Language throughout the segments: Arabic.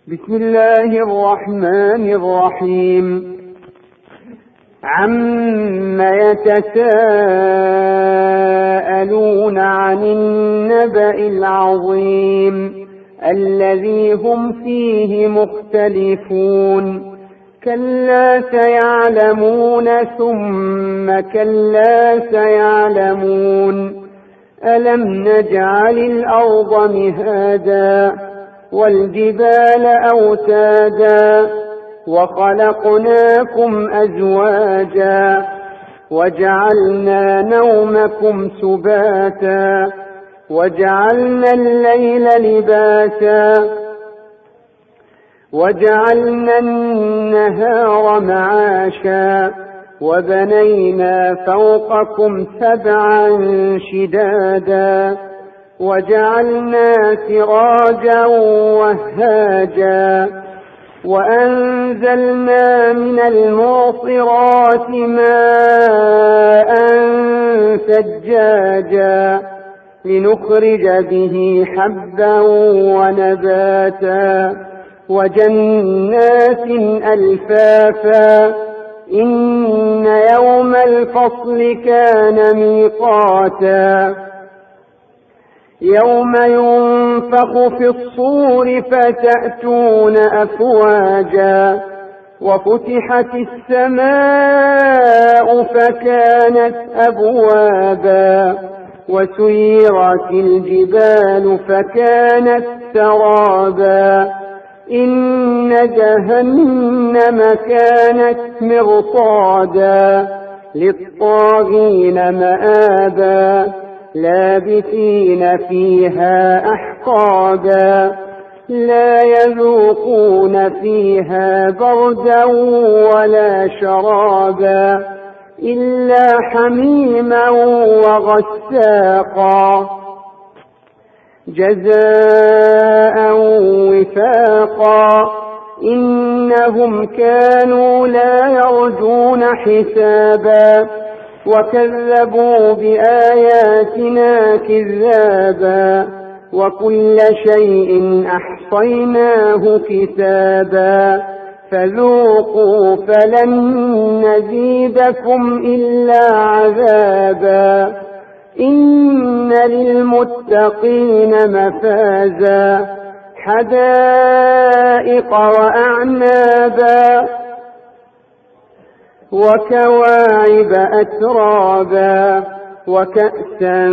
بسم الله الرحمن الرحيم. عم يتساءلون عن النبأ العظيم الذي هم فيه مختلفون. كلا سيعلمون ثم كلا سيعلمون. ألم نجعل الأرض مهادا والجبال أوتادا وخلقناكم أزواجا وجعلنا نومكم سباتا وجعلنا الليل لباسا وجعلنا النهار معاشا وبنينا فوقكم سبعا شدادا وجعلنا سراجا وهاجا وأنزلنا من المعصرات ماء ثجاجا لنخرج به حبا ونباتا وجنات ألفافا إن يوم الفصل كان ميقاتا يوم ينفخ في الصور فتأتون أفواجا وفتحت السماء فكانت أبوابا وسيرت الجبال فكانت سرابا إن جهنم كانت مرصادا للطاغين مآبا لابثين فيها أحقابا لا يذوقون فيها بردا ولا شرابا إلا حميما وغساقا جزاء وفاقا إنهم كانوا لا يرجون حسابا وكذبوا بآياتنا كذابا وكل شيء أحصيناه كتابا فذوقوا فلن نزيدكم إلا عذابا إن للمتقين مفازا حدائق وأعنابا وكواعب أترابا وكأسا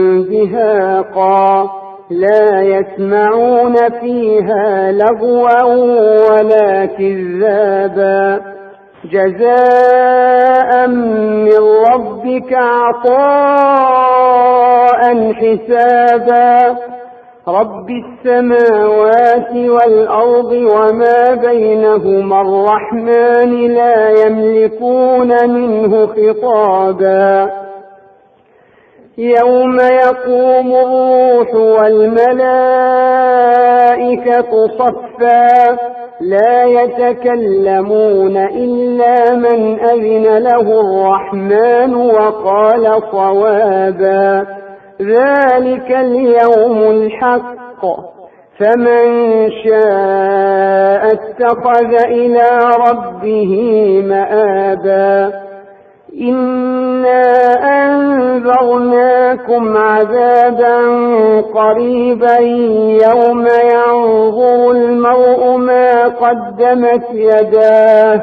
دهاقا لا يسمعون فيها لغوا ولا كذابا جزاء من ربك عطاء حسابا رب السماوات والأرض وما بينهما الرحمن لا يملكون منه خطابا يوم يقوم الروح والملائكة صفا لا يتكلمون إلا من أذن له الرحمن وقال صوابا ذلك اليوم الحق فمن شاء اتخذ إلى ربه مآبا إنا أنذرناكم عذابا قريبا يوم ينظر المرء ما قدمت يداه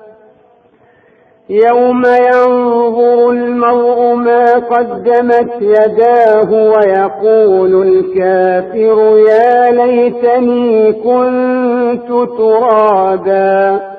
ويقول الكافر يا ليتني كنت ترابا